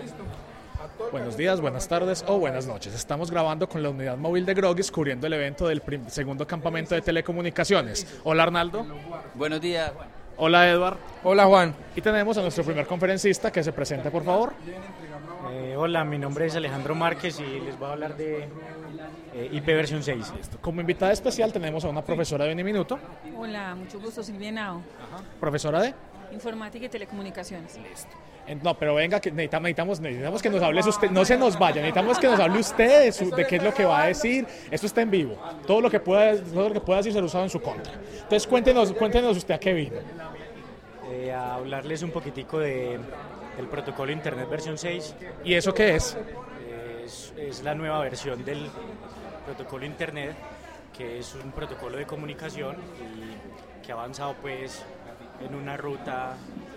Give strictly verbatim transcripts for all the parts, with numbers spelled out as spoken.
Buenos días, buenas tardes o buenas noches. Estamos grabando con la unidad móvil de Grogis cubriendo el evento del prim- segundo campamento de telecomunicaciones. Hola Arnaldo. Buenos días. Hola Edward. Hola Juan. Y tenemos a nuestro primer conferencista que se presente por favor. Eh, hola, mi nombre es Alejandro Márquez y les voy a hablar de eh, I P versión seis. Como invitada especial tenemos a una profesora de Uniminuto. Hola, mucho gusto, Silvia Henao. Profesora de... Informática y Telecomunicaciones. Listo. No, pero venga, que necesitamos, necesitamos, necesitamos que nos hable usted, no se nos vaya, necesitamos que nos hable usted de, su, de qué es lo que va a decir. Esto está en vivo, todo lo que pueda, todo lo que pueda decir será usado en su contra. Entonces cuéntenos, cuéntenos usted a qué vino. Eh, a hablarles un poquitico de, del protocolo Internet versión seis. ¿Y eso qué es? Eh, es? Es la nueva versión del protocolo Internet, que es un protocolo de comunicación y que ha avanzado pues en una ruta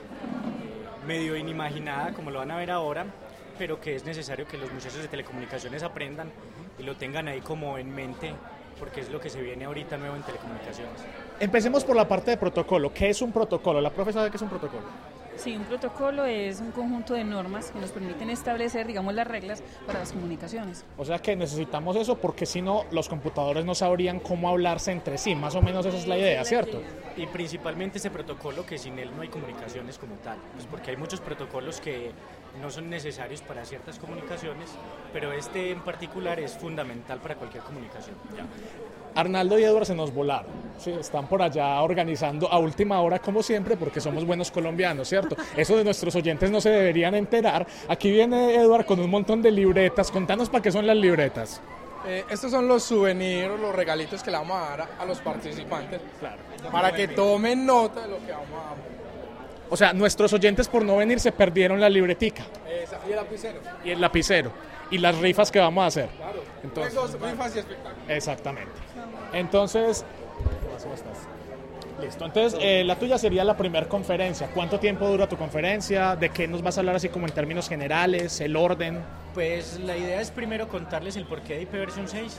medio inimaginada, como lo van a ver ahora, pero que es necesario que los muchachos de telecomunicaciones aprendan y lo tengan ahí como en mente, porque es lo que se viene ahorita nuevo en telecomunicaciones. Empecemos por la parte de protocolo. ¿Qué es un protocolo? ¿La profe sabe qué es un protocolo? Sí, un protocolo es un conjunto de normas que nos permiten establecer, digamos, las reglas para las comunicaciones. O sea que necesitamos eso porque si no, los computadores no sabrían cómo hablarse entre sí. Más o menos esa es la idea, ¿cierto? Y principalmente ese protocolo que sin él no hay comunicaciones como tal, pues porque hay muchos protocolos que no son necesarios para ciertas comunicaciones, pero este en particular es fundamental para cualquier comunicación. Ya. Arnaldo y Edward se nos volaron, sí, están por allá organizando a última hora como siempre porque somos buenos colombianos, ¿cierto? Eso de nuestros oyentes no se deberían enterar. Aquí viene Edward con un montón de libretas, contanos para qué son las libretas. Eh, estos son los souvenirs, los regalitos que le vamos a dar a, a los participantes, Claro. para que tomen nota de lo que vamos a... O sea, nuestros oyentes por no venir se perdieron la libretica. Esa, y el lapicero. Y el lapicero. Y las rifas que vamos a hacer. Claro. Entonces, Juegos, rifas y espectáculos. exactamente. Entonces, ¿cómo estás? Listo. Entonces, eh, la tuya sería la primera conferencia. ¿Cuánto tiempo dura tu conferencia? ¿De qué nos vas a hablar así como en términos generales? ¿El orden? Pues la idea es primero contarles el porqué de I P versión seis,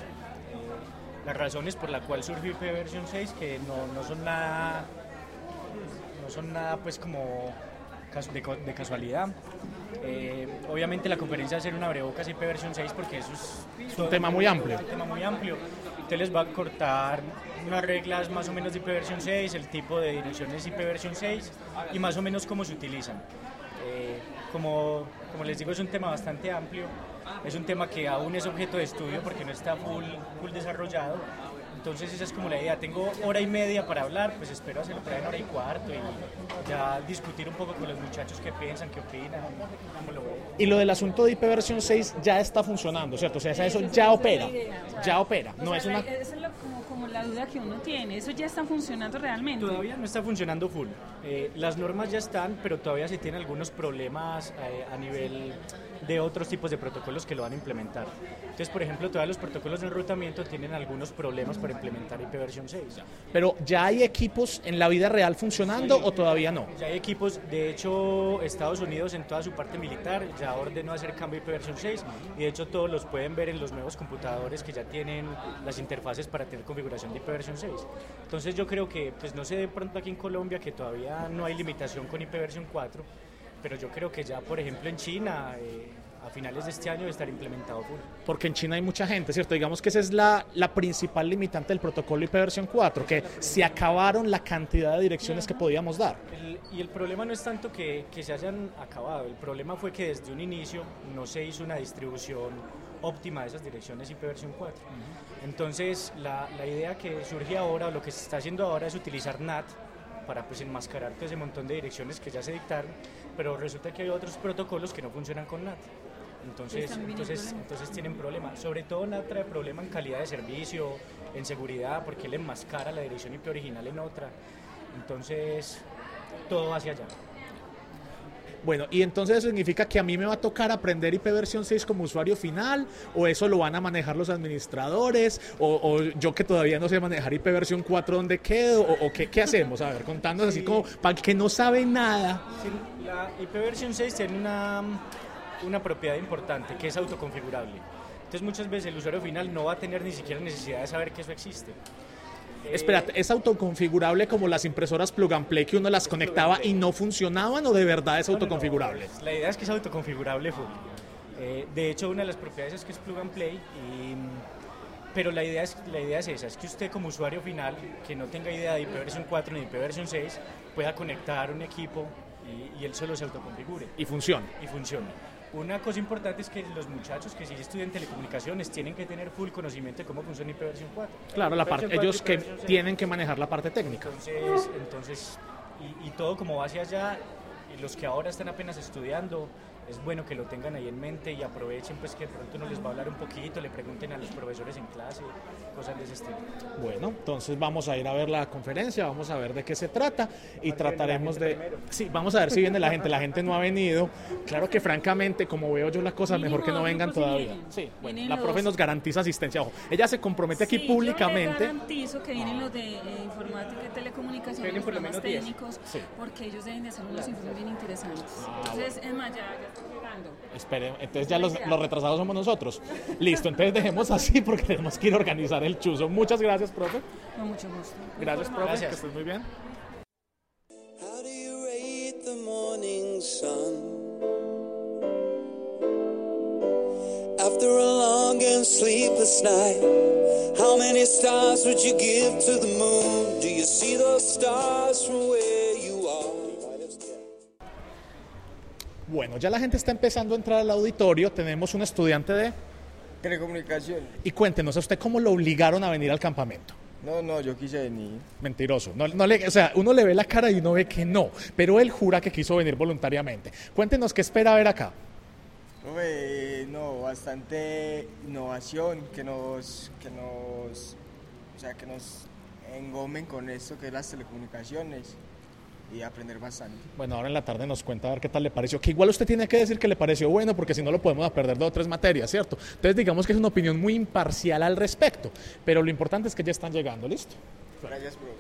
las razones por las cuales surgió I P versión seis, que no, no son nada, no son nada pues como de, de casualidad. Eh, obviamente la conferencia va a ser una abrebocas I P versión seis porque eso es, Es un tema muy amplio. Es un tema muy amplio. Entonces les va a cortar unas reglas más o menos de I P versión seis, el tipo de direcciones I P versión seis y más o menos cómo se utilizan. Eh, como, como les digo, es un tema bastante amplio, es un tema que aún es objeto de estudio porque no está full, full desarrollado. Entonces esa es como la idea. Tengo hora y media para hablar, pues espero hacerlo por ahí en hora y cuarto y ya discutir un poco con los muchachos qué piensan, qué opinan, cómo lo ven. Y lo del asunto de I P versión seis ya está funcionando, ¿cierto? O sea, eso ya opera, ya opera. No es una... Esa es lo- como, como la duda que uno tiene. ¿Eso ya está funcionando realmente? Todavía no está funcionando full. Eh, las normas ya están, pero todavía se tienen algunos problemas eh, a nivel de otros tipos de protocolos que lo van a implementar. Entonces, por ejemplo, todavía los protocolos de enrutamiento tienen algunos problemas para implementar I P versión seis. Pero ¿ya hay equipos en la vida real funcionando o todavía no? Ya hay equipos, de hecho, Estados Unidos en toda su parte militar ya ordenó hacer cambio I P versión seis y de hecho todos los pueden ver en los nuevos computadores que ya tienen las interfaces para tener configuración de I P versión seis. Entonces yo creo que, pues no sé de pronto aquí en Colombia que todavía no hay limitación con I P versión cuatro, pero yo creo que ya, por ejemplo, en China, eh, a finales de este año debe estar implementado full. Porque en China hay mucha gente, ¿cierto? Digamos que esa es la, la principal limitante del protocolo I P versión cuatro, que se acabaron la cantidad de direcciones que podíamos dar. El, y el problema no es tanto que, que se hayan acabado, el problema fue que desde un inicio no se hizo una distribución óptima de esas direcciones I P versión cuatro. Uh-huh. Entonces, la, la idea que surge ahora, o lo que se está haciendo ahora, es utilizar N A T para pues enmascarar todo ese montón de direcciones que ya se dictaron, pero resulta que hay otros protocolos que no funcionan con N A T. Entonces, entonces, entonces tienen problemas. Sobre todo N A T trae problema en calidad de servicio, en seguridad, porque él enmascara la dirección I P original en otra. Entonces, todo hacia allá. Bueno, y entonces eso significa que a mí me va a tocar aprender I P versión seis como usuario final, o eso lo van a manejar los administradores, o, o yo que todavía no sé manejar I P versión cuatro, ¿dónde quedo? O, o ¿qué, qué hacemos? A ver, contándonos sí. Así como para el que no sabe nada. Sí, la I P versión seis tiene una, una propiedad importante, que es autoconfigurable. Entonces muchas veces el usuario final no va a tener ni siquiera necesidad de saber que eso existe. Espérate, ¿es autoconfigurable como las impresoras plug and play que uno las conectaba y no funcionaban o de verdad es autoconfigurable? No, no, no. La idea es que es autoconfigurable full. Eh, de hecho, una de las propiedades es que es plug and play, y, pero la idea, es, la idea es esa, es que usted como usuario final, que no tenga idea de I P versión cuatro ni I P versión seis, pueda conectar un equipo y, y él solo se autoconfigure. Y funciona. Y funciona. Una cosa importante es que los muchachos que sí estudian telecomunicaciones tienen que tener full conocimiento de cómo funciona I P versión cuatro. Claro, la parte, ellos que tienen que manejar la parte técnica. Entonces, entonces y, y todo como va hacia allá, y los que ahora están apenas estudiando, es bueno que lo tengan ahí en mente y aprovechen, pues, que de pronto uno les va a hablar un poquito, le pregunten a los profesores en clase, cosas de ese estilo. Bueno, entonces vamos a ir a ver la conferencia, vamos a ver de qué se trata y trataremos de... Primero. Sí, vamos a ver si viene la gente, la gente no ha venido. Claro que francamente, como veo yo las cosas, mejor que no vengan todavía. Sí, bueno, la profe nos garantiza asistencia. Ojo, ella se compromete aquí sí, públicamente. Yo les garantizo que vienen los de eh, informática y telecomunicaciones, los programas técnicos, sí. Porque ellos deben de hacer unos informes bien interesantes. Ah, entonces, bueno. Es más, ya, ya estoy llegando. Esperen, entonces ya los, los retrasados somos nosotros. Listo, entonces dejemos así porque tenemos que ir a organizar el chuzo. Muchas gracias, profe. Con mucho gusto. Gracias, profe, gracias. Que estés muy bien. How do you rate the morning sun? After a long and sleepless night, how many stars would you give to the moon? Do you see those stars from where you are? Bueno, ya la gente está empezando a entrar al auditorio. Tenemos un estudiante de... Telecomunicación. Y cuéntenos, ¿a usted cómo lo obligaron a venir al campamento? No, no, yo quise venir. Mentiroso. No, no le, o sea, uno le ve la cara y uno ve que no, pero él jura que quiso venir voluntariamente. Cuéntenos qué espera ver acá. Uy, no, bastante innovación, que nos, que nos, o sea, que nos engomen con esto que es las telecomunicaciones y aprender bastante. Bueno, ahora en la tarde nos cuenta a ver qué tal le pareció, que igual usted tiene que decir que le pareció bueno, porque si no lo podemos perder dos o tres materias, ¿cierto? Entonces digamos que es una opinión muy imparcial al respecto, pero lo importante es que ya están llegando, ¿listo? Gracias, profe.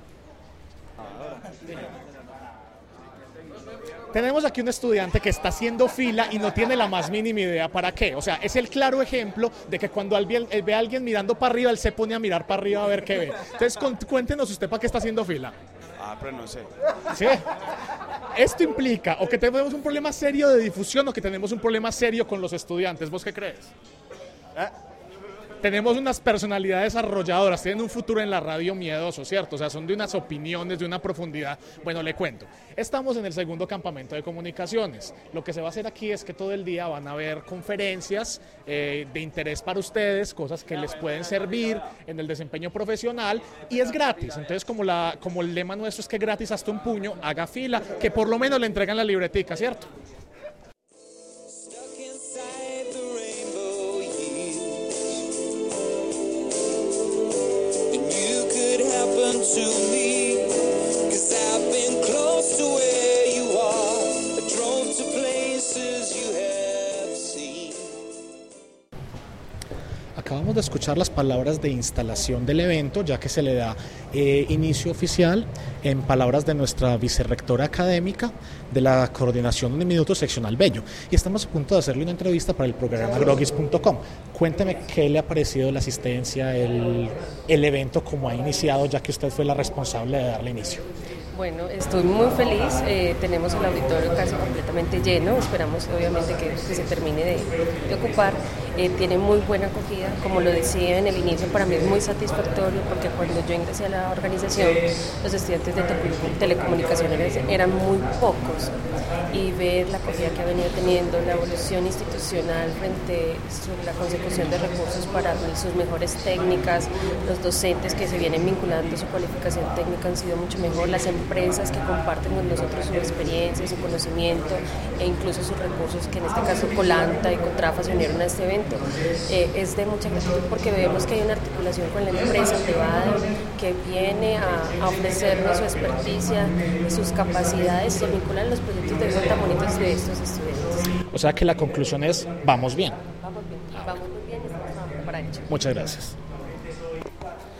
Tenemos aquí un estudiante que está haciendo fila y no tiene la más mínima idea para qué. O sea, es el claro ejemplo de que cuando alguien, él ve a alguien mirando para arriba, él se pone a mirar para arriba a ver qué ve. Entonces, cuéntenos usted para qué está haciendo fila. Ah, pero no sé. ¿Sí? Esto implica o que tenemos un problema serio de difusión o que tenemos un problema serio con los estudiantes. ¿Vos qué crees? ¿Eh? Tenemos unas personalidades arrolladoras, tienen un futuro en la radio miedoso, ¿cierto? O sea, son de unas opiniones, de una profundidad. Bueno, le cuento. Estamos en el segundo campamento de comunicaciones. Lo que se va a hacer aquí es que todo el día van a haber conferencias eh, de interés para ustedes, cosas que les pueden servir en el desempeño profesional y es gratis. Entonces, como, la, como el lema nuestro es que gratis hasta un puño, haga fila, que por lo menos le entregan la libretica, ¿cierto? To me, 'cause I've been close to where you are. I drove to places you have seen. Acabamos de escuchar las palabras de instalación del evento, ya que se le da eh, inicio oficial en palabras de nuestra vicerrectora académica de la Coordinación Uniminuto Seccional Bello. Y estamos a punto de hacerle una entrevista para el programa grogis punto com. Cuénteme qué le ha parecido la asistencia, el, el evento, como ha iniciado, ya que usted fue la responsable de darle inicio. Bueno, estoy muy feliz, eh, tenemos el auditorio casi completamente lleno, esperamos obviamente que, que se termine de, de ocupar, eh, tiene muy buena acogida, como lo decía en el inicio, para mí es muy satisfactorio porque cuando yo ingresé a la organización los estudiantes de telecomunicaciones eran muy pocos y ver la acogida que ha venido teniendo, la evolución institucional frente a la consecución de recursos para sus mejores técnicas, los docentes que se vienen vinculando su cualificación técnica han sido mucho mejor, las empresas que comparten con nosotros su experiencia, su conocimiento e incluso sus recursos, que en este caso Colanta y Contrafa se unieron a este evento, eh, es de mucha gratitud porque vemos que hay una articulación con la empresa privada que viene a, a ofrecernos su experticia y sus capacidades y se vinculan a los proyectos de vida tan bonitos de estos estudiantes. O sea que la conclusión es, vamos bien. Vamos bien, vamos muy bien y estamos trabajando para ello. Muchas gracias.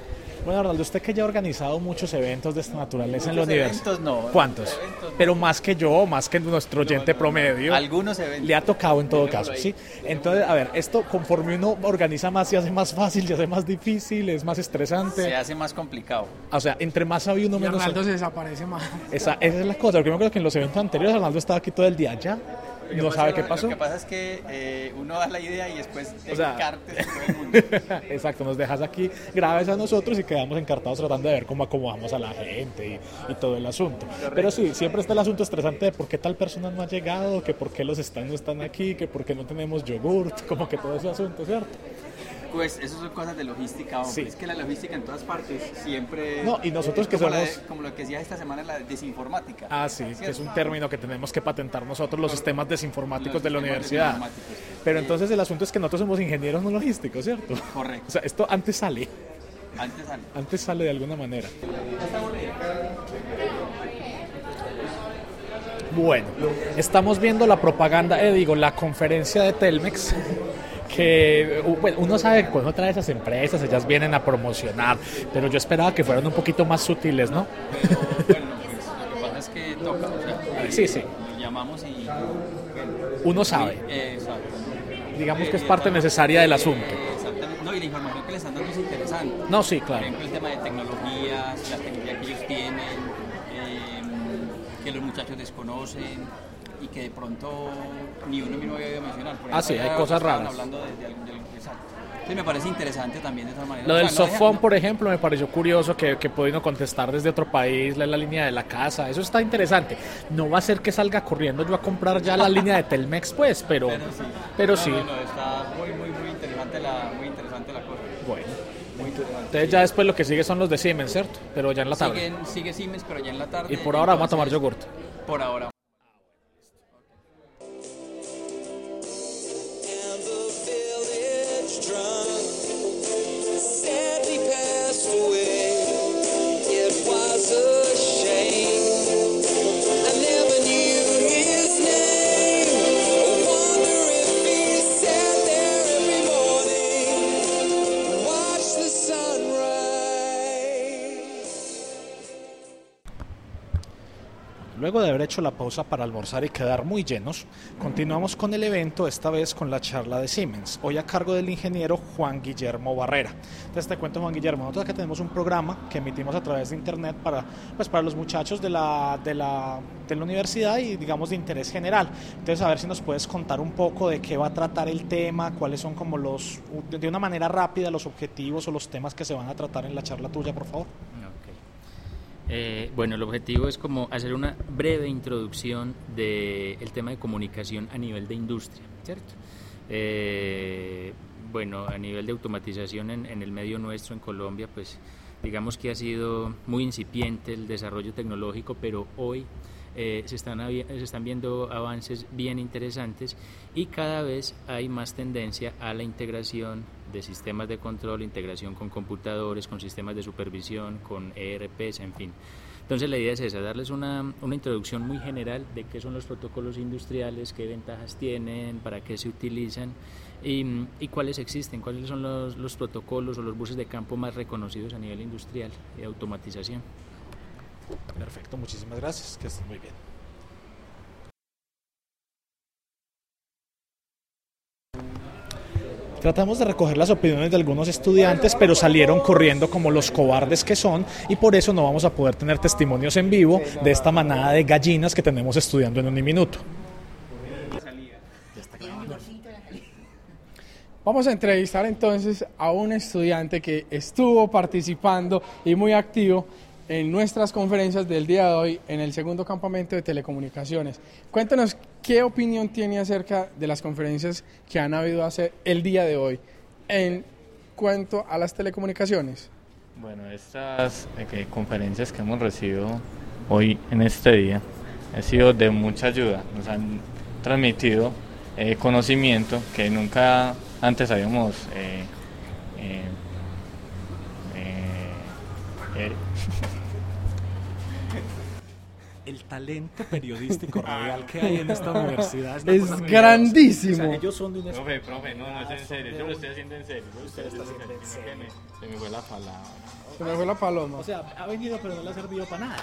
Bueno, Arnaldo, usted que ya ha organizado muchos eventos de esta naturaleza en la Muchos universidad. eventos no. ¿Cuántos? Eventos no. Pero más que yo, más que nuestro oyente promedio. Algunos eventos. Le ha tocado en todo caso, ¿sí? Entonces, a ver, esto conforme uno organiza más, se hace más fácil, se hace más difícil, es más estresante. Se hace más complicado. O sea, entre más sabe uno, Y menos... Arnaldo se desaparece más. Esa, esa es la cosa, porque yo me acuerdo que en los eventos anteriores Arnaldo estaba aquí todo el día ya. Lo No que sabe pasa- qué pasó. Lo que pasa es que eh, uno da la idea y después O sea, encartes en todo el mundo. exacto, nos dejas aquí graves a nosotros y quedamos encartados tratando de ver cómo acomodamos a la gente y, y todo el asunto. Pero sí, siempre está el asunto estresante de por qué tal persona no ha llegado, que por qué los están no están aquí, que por qué no tenemos yogurt, como que todo ese asunto, ¿cierto? Pues eso son cosas de logística, hombre. Sí. Es que la logística en todas partes siempre... No, y nosotros es que como la somos- de- como lo que decía esta semana, la desinformática. Ah, sí, que es un término que tenemos que patentar nosotros, los sistemas desinformáticos Los de la sistemas universidad. desinformáticos. Pero entonces el asunto es que nosotros somos ingenieros no logísticos, ¿cierto? Correcto. O sea, esto antes sale, Antes sale. antes sale de alguna manera. Bueno, estamos viendo la propaganda, eh, digo, la conferencia de Telmex, que uh, bueno, uno sabe que cuando trae esas empresas, ellas vienen a promocionar, pero yo esperaba que fueran un poquito más sutiles, ¿no? Pero bueno, pues lo que pasa es que toca. O sea, Sí, sí. Lo llamamos y... Uno sabe, Eh, exacto. digamos que es Eh, parte necesaria del asunto. eh, Exactamente. No, y la información que le están dando es interesante. No, sí, Por claro. ejemplo, el tema de tecnologías, la tecnología que ellos tienen, eh, que los muchachos desconocen y que de pronto ni uno mismo había oído mencionar. Por Ah, sí, ejemplo, hay ya cosas estaban raras. hablando de, de, algún- de algún- exacto. Entonces me parece interesante también de esa manera. Lo O del sea, no deja- softphone, no- por ejemplo, me pareció curioso que, que puede uno contestar desde otro país, la, la línea de la casa, eso está interesante. No va a ser que salga corriendo yo a comprar ya la línea de Telmex, pues, pero, Pero sí. pero No, sí. no, no, está muy, muy, muy interesante la, muy interesante la cosa. Bueno, Muy interesante. entonces ya después lo que sigue son los de Siemens, ¿cierto? Pero ya en la tarde. Siguen- sigue Siemens, pero ya en la tarde. Y por ahora vamos a tomar entonces, yogurt. Por ahora. And the village drunk sadly passed away. It was a shame. I never knew his name. I wonder if he sat there every morning and watched the sunrise. Luego de haber hecho la pausa para almorzar y quedar muy llenos, continuamos con el evento, esta vez con la charla de Siemens, hoy a cargo del ingeniero Juan Guillermo Barrera. Entonces te cuento, Juan Guillermo, nosotros acá tenemos un programa que emitimos a través de internet para, pues, para los muchachos de la, de, la, de la universidad y digamos de interés general. Entonces a ver si nos puedes contar un poco de qué va a tratar el tema, cuáles son como los, de una manera rápida, los objetivos o los temas que se van a tratar en la charla tuya, por favor. Ok. Eh, bueno, el objetivo es como hacer una breve introducción del tema de comunicación a nivel de industria, ¿cierto? Eh, bueno, a nivel de automatización en, en el medio nuestro, en Colombia, pues digamos que ha sido muy incipiente el desarrollo tecnológico, pero hoy eh, se, están, avi- se están viendo avances bien interesantes y cada vez hay más tendencia a la integración de sistemas de control, integración con computadores, con sistemas de supervisión, con E R Ps, en fin. Entonces la idea es esa, darles una, una introducción muy general de qué son los protocolos industriales, qué ventajas tienen, para qué se utilizan y, y cuáles existen, cuáles son los, los protocolos o los buses de campo más reconocidos a nivel industrial de automatización. Perfecto, muchísimas gracias, que estés muy bien. Tratamos de recoger las opiniones de algunos estudiantes, pero salieron corriendo como los cobardes que son y por eso no vamos a poder tener testimonios en vivo de esta manada de gallinas que tenemos estudiando en Uniminuto. Vamos a entrevistar entonces a un estudiante que estuvo participando y muy activo en nuestras conferencias del día de hoy en el segundo campamento de telecomunicaciones. Cuéntanos qué opinión tiene acerca de las conferencias que han habido hace el día de hoy en cuanto a las telecomunicaciones. Bueno, estas eh, conferencias que hemos recibido hoy en este día han sido de mucha ayuda, nos han transmitido eh, conocimiento que nunca antes habíamos eh, eh, eh, eh, el talento periodístico radial que hay en esta universidad es, es grandísimo. O sea, ellos son de un profe, profe, no, no es en serio, yo lo estoy haciendo en serio. Usted está haciendo en serio. Se me fue la palabra. Se me fue la paloma. O sea, ha venido pero no le ha servido para nada.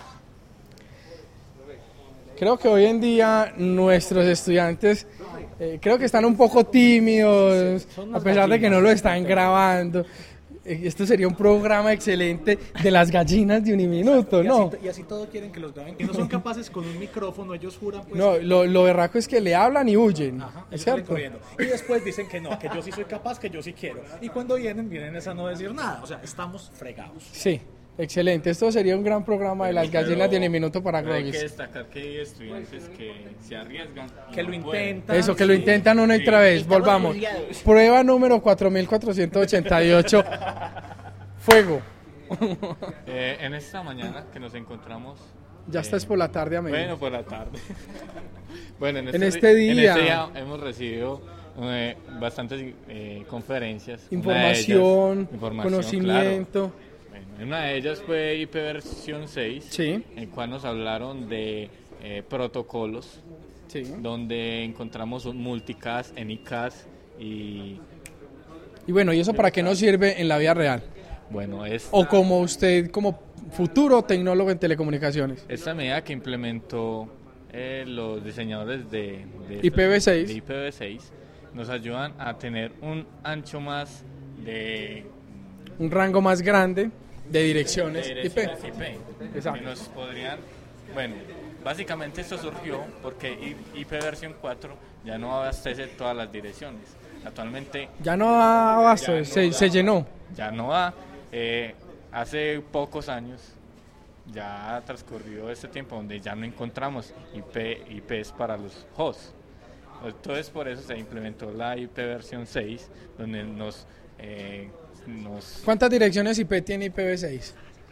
Creo que hoy en día nuestros estudiantes eh, creo que están un poco tímidos, a pesar de que no lo están grabando. Esto sería un programa excelente de las gallinas de Uniminuto, ¿no? Y así, y así todo quieren que los graben, que no son capaces con un micrófono, ellos juran pues... No, lo, lo berraco es que le hablan y huyen, Ajá, ¿es cierto? Y después dicen que no, que yo sí soy capaz, que yo sí quiero. Y cuando vienen, vienen a no decir nada, o sea, estamos fregados. Sí. Excelente, esto sería un gran programa de las gallinas de Uniminuto para Grogis. Hay que destacar que hay estudiantes que se arriesgan, que lo intentan. Eso, que sí. Lo intentan una y otra vez, sí. Volvamos. Prueba número cuatro mil cuatrocientos ochenta y ocho, fuego. Eh, en esta mañana que nos encontramos... Ya eh, está es por la tarde, amigo. Bueno, por la tarde. Bueno, en este, en este día... En este día hemos recibido eh, bastantes eh, conferencias. Información, ellas, información conocimiento... Claro. Una de ellas fue I P versión seis, sí. En el cual nos hablaron de eh, protocolos, sí. Donde encontramos un multicast, anycast y... Y bueno, ¿y eso para qué nos sirve en la vida real? Bueno, es... O como usted, como futuro tecnólogo en telecomunicaciones. Esta medida que implementó eh, los diseñadores de, de, I P v seis. de I P v seis nos ayudan a tener un ancho más de... Un rango más grande de direcciones, de direcciones I P. I P. Exacto. Que nos podrían, bueno, básicamente esto surgió porque I P versión cuatro ya no abastece todas las direcciones. Actualmente ya no da abasto, no se, da, se llenó. Ya no da. Eh, hace pocos años ya ha transcurrido este tiempo donde ya no encontramos I P, I Ps para los hosts. Entonces por eso se implementó la I P versión seis, donde nos... Eh, Nos... ¿Cuántas direcciones I P tiene I P v seis?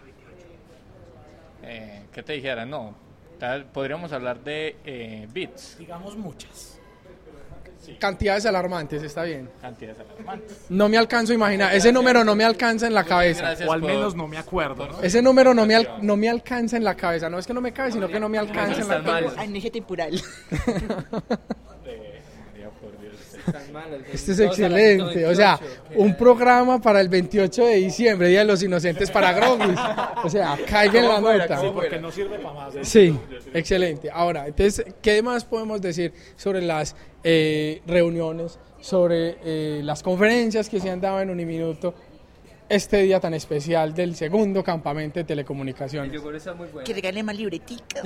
Eh, ¿Qué te dijera? No, tal, podríamos hablar de eh, bits. Digamos muchas. Sí. Cantidades alarmantes, está bien. Cantidades alarmantes. No me alcanzo a imaginar, ese número no me alcanza en la cabeza. O al menos no me acuerdo, ¿no? Ese número no me, al, no me alcanza en la cabeza, no es que no me cabe, sino que no me alcanza en la cabeza. Amnesia temporal. Este es excelente, o sea, un programa para el veintiocho de diciembre, Día de los Inocentes para Grogis. O sea, caiga en la nota. Sí, porque no sirve para más. ¿eh? Sí, excelente. Ahora, entonces, ¿qué más podemos decir sobre las eh, reuniones, sobre eh, las conferencias que se han dado en Uniminuto este día tan especial del segundo campamento de telecomunicaciones? Que regale más libretica.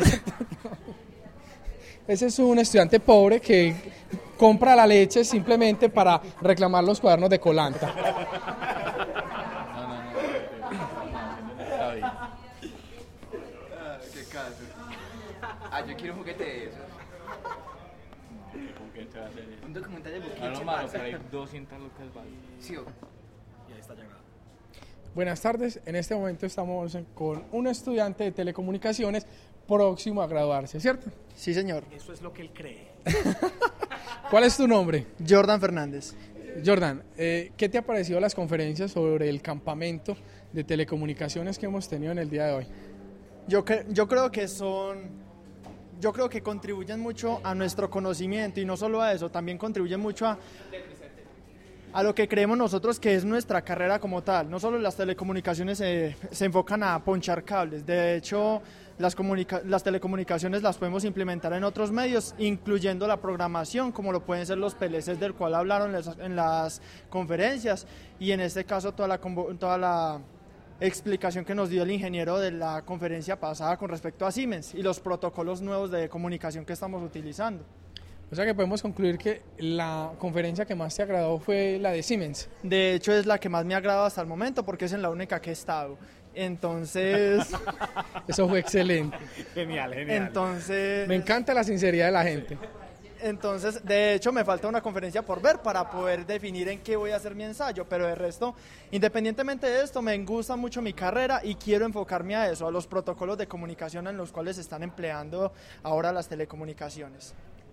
Ese es un estudiante pobre que compra la leche simplemente para reclamar los cuadernos de Colanta. No, no, no. Está bien. Ah, qué caso. Ah, yo quiero un juguete de esos. ¿Qué juguete va a ser eso? Un documental de Buquete. A lo malo, pero hay doscientas lucas vale. Sí, o... Y ahí está llegado. Buenas tardes, en este momento estamos con un estudiante de telecomunicaciones próximo a graduarse, ¿cierto? Sí, señor. Eso es lo que él cree. ¿Cuál es tu nombre? Jordan Fernández. Jordan, eh, ¿qué te ha parecido las conferencias sobre el campamento de telecomunicaciones que hemos tenido en el día de hoy? Yo, cre- yo creo que son, yo creo que contribuyen mucho a nuestro conocimiento y no solo a eso, también contribuyen mucho a, a lo que creemos nosotros que es nuestra carrera como tal. No solo las telecomunicaciones se, se enfocan a ponchar cables, de hecho las, comunica- las telecomunicaciones las podemos implementar en otros medios, incluyendo la programación, como lo pueden ser los P L Cs del cual hablaron les, en las conferencias, y en este caso toda la, toda la explicación que nos dio el ingeniero de la conferencia pasada con respecto a Siemens y los protocolos nuevos de comunicación que estamos utilizando. O sea que podemos concluir que la conferencia que más te agradó fue la de Siemens. De hecho es la que más me ha agradado hasta el momento porque es en la única que he estado. Entonces... Eso fue excelente. Genial, genial. Entonces... Me encanta la sinceridad de la gente. Entonces, de hecho, me falta una conferencia por ver para poder definir en qué voy a hacer mi ensayo, pero de resto, independientemente de esto, me gusta mucho mi carrera y quiero enfocarme a eso, a los protocolos de comunicación en los cuales se están empleando ahora las telecomunicaciones.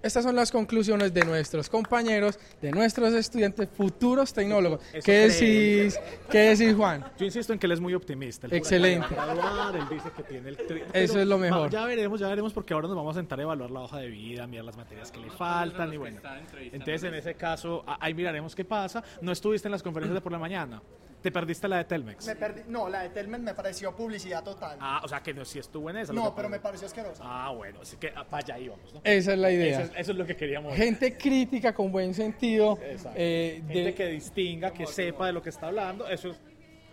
Estas son las conclusiones de nuestros compañeros, de nuestros estudiantes, futuros tecnólogos. Eso ¿Qué creo. decís, ¿Qué decís, Juan? Yo insisto en que él es muy optimista. Él Excelente. jura que va a graduar, él dice que tiene el tri- Eso pero es lo mejor. va- Ya veremos, ya veremos, porque ahora nos vamos a sentar a evaluar la hoja de vida, mirar las materias que le faltan y bueno. Entonces, en ese caso, a- ahí miraremos qué pasa. No estuviste en las conferencias de por la mañana. Te perdiste la de Telmex. Me perdí, no, la de Telmen me pareció publicidad total. Ah, o sea que no, sí estuvo en esa. lo no, que pero me pasa. pareció asquerosa. Ah, bueno, así que ah, para allá íbamos, ¿no? Esa es la idea. Eso es, eso es lo que queríamos. Gente crítica con buen sentido. Exacto. eh, Gente de- que distinga, que sepa de lo que está hablando. Eso es.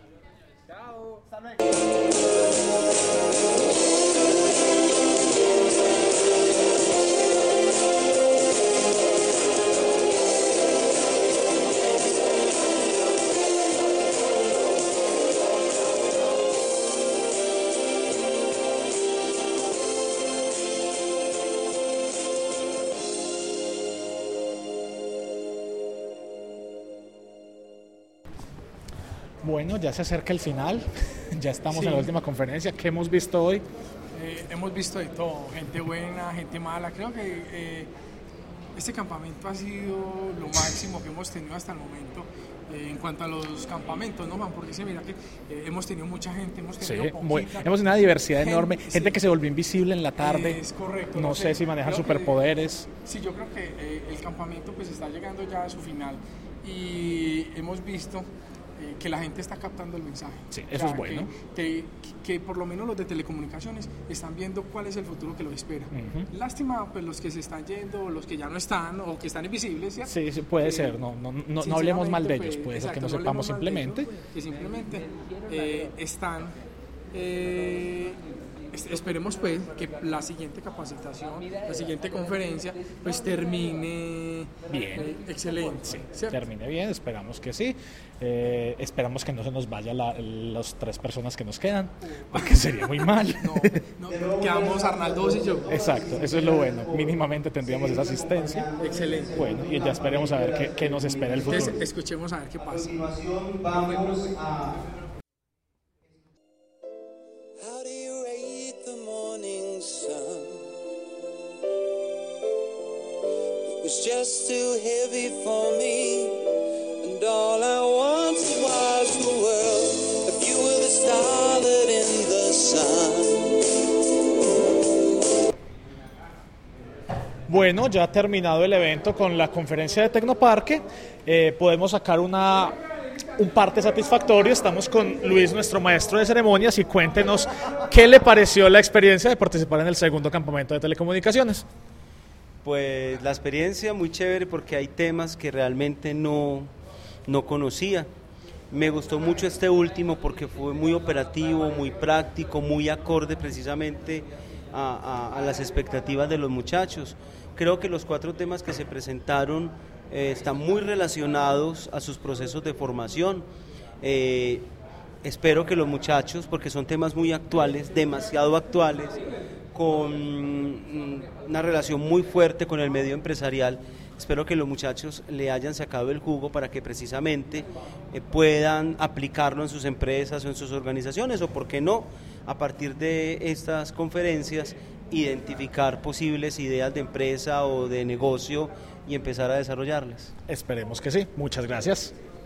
Bueno, ya se acerca el final. Ya estamos Sí. en la última conferencia. ¿Qué hemos visto hoy? Eh, hemos visto de todo, gente buena, gente mala. Creo que eh, este campamento ha sido lo máximo que hemos tenido hasta el momento eh, en cuanto a los campamentos, ¿no, Juan? Porque se mira que eh, hemos tenido mucha gente, hemos Sí, tenido muy- poquita. hemos tenido una diversidad Gente, enorme. Gente sí. que se volvió invisible en la tarde. Es correcto. No sé si manejan Creo que- superpoderes. Sí, yo creo que eh, el campamento pues está llegando ya a su final y hemos visto eh, que la gente está captando el mensaje. Sí, eso es bueno. Que, que, que por lo menos los de telecomunicaciones están viendo cuál es el futuro que los espera. Ujú. Lástima pues los que se están yendo, los que ya no están o que están invisibles, ¿cierto? Sí, sí, puede Eh, ser. No, no, no, no hablemos mal de ellos. pues, Puede ser que exacto, no sepamos hablemos mal de simplemente. ellos, que simplemente eh, están eh, es- esperemos pues que la siguiente capacitación, la siguiente conferencia pues termine Bien. eh, excelente, Sí, ¿cierto? termine bien, esperamos que sí. Eh, esperamos que no se nos vaya la, las tres personas que nos quedan, porque sería muy mal. No, quedamos Arnaldo y yo. Exacto, eso es lo bueno. Mínimamente tendríamos esa asistencia. Excelente. Bueno, y ya esperemos a ver qué, qué nos espera el futuro. Entonces, escuchemos a ver qué pasa. How do you rate the morning sun? It was just too heavy for me, and all I wanted was the world. If you were the starlet in the sun. Bueno, ya ha terminado el evento con la conferencia de Tecnoparque. Eh, podemos sacar una, un parte satisfactorio. Estamos con Luis, nuestro maestro de ceremonias, y cuéntenos qué le pareció la experiencia de participar en el segundo campamento de telecomunicaciones. Pues la experiencia muy chévere porque hay temas que realmente no, no conocía. Me gustó mucho este último porque fue muy operativo, muy práctico, muy acorde precisamente a, a, a las expectativas de los muchachos. Creo que los cuatro temas que se presentaron eh, están muy relacionados a sus procesos de formación. Eh, espero que los muchachos, porque son temas muy actuales, demasiado actuales, con una relación muy fuerte con el medio empresarial, espero que los muchachos le hayan sacado el jugo para que precisamente eh, puedan aplicarlo en sus empresas o en sus organizaciones, o por qué no, a partir de estas conferencias, identificar posibles ideas de empresa o de negocio y empezar a desarrollarlas. Esperemos que sí. Muchas gracias.